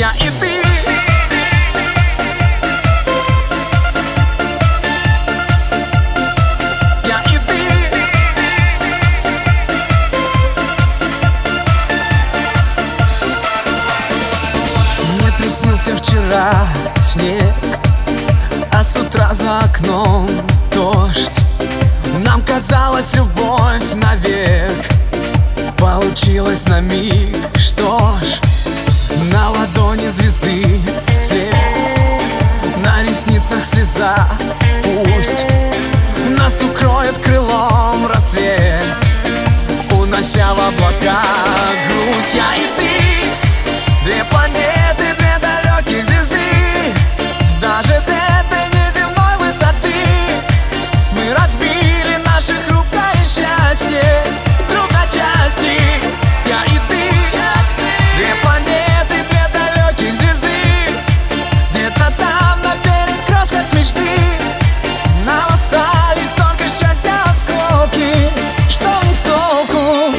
Я и ты. Я и ты. Мне приснился вчера снег, а с утра за окном дождь. Нам казалась любовь навек, получилось на миг. Что ж, на ладони звезды след, на ресницах слеза. Пусть нас укроет крылом рассвет, унося в облака грусть. Я и ты, две планеты, две далеких звезды. Даже с этой неземной высоты мы разбили наше хрупкое счастье друг на части. Я и ты, две планеты, две далеких звезды. Где-то там на перекрестках мечты нам остались только счастья осколки. Что мне толку?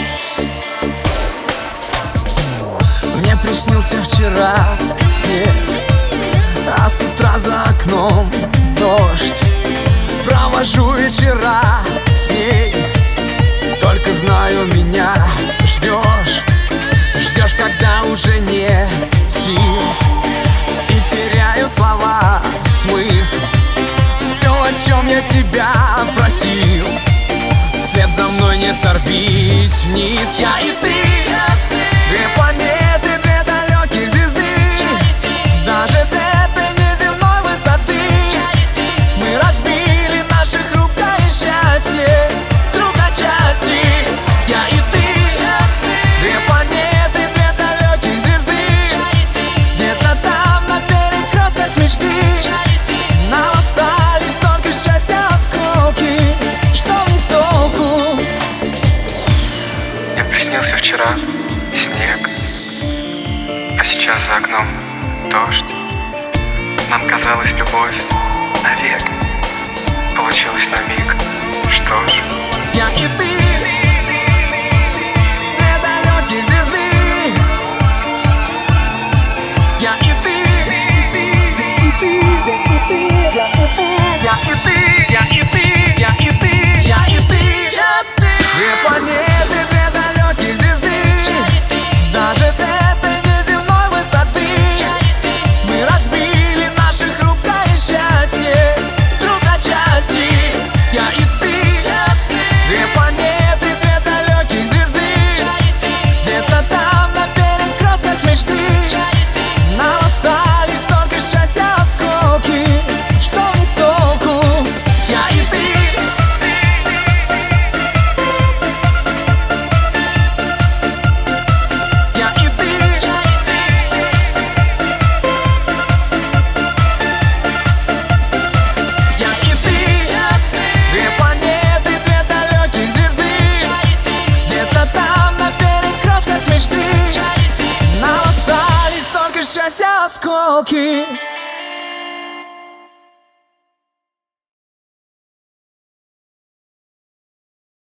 Мне приснился вчера снег, а с утра за окном дождь. Провожу вечера с ней, только знаю, меня ждешь. Ждешь, когда уже нет сил и теряют слова смысл. Все, о чем я тебя просил, вслед за мной не сорвись вниз. Я и ты, две планеты, две далеких звезды. Даже с этой неземной высоты мы разбили наше хрупкое счастье друг на части. Я и ты, две планеты, две далеких звезды. Где-то там на перекрестках мечты нам остались только счастья осколки. Что мне толку? Мне приснился вчера снег, а сейчас за окном дождь. Нам казалась любовь навек, получилось на миг. Что ж, Я и ты, две далеких звезды. Я и ты, я и ты, я и ты, я и ты, я и ты. Две планеты, две далеких звезды. Даже с этой неземной высоты мы разбили наше хрупкое счастье друг на части. Я и ты, две планеты, две далеких звезды. Где-то там на перекрестках мечты нам остались только счастья осколки. Что мне толку? Я и ты. Я и ты. Я и ты, две планеты, две далеких звезды. Где-то там на перекрестках мечты нам остались только счастья осколки.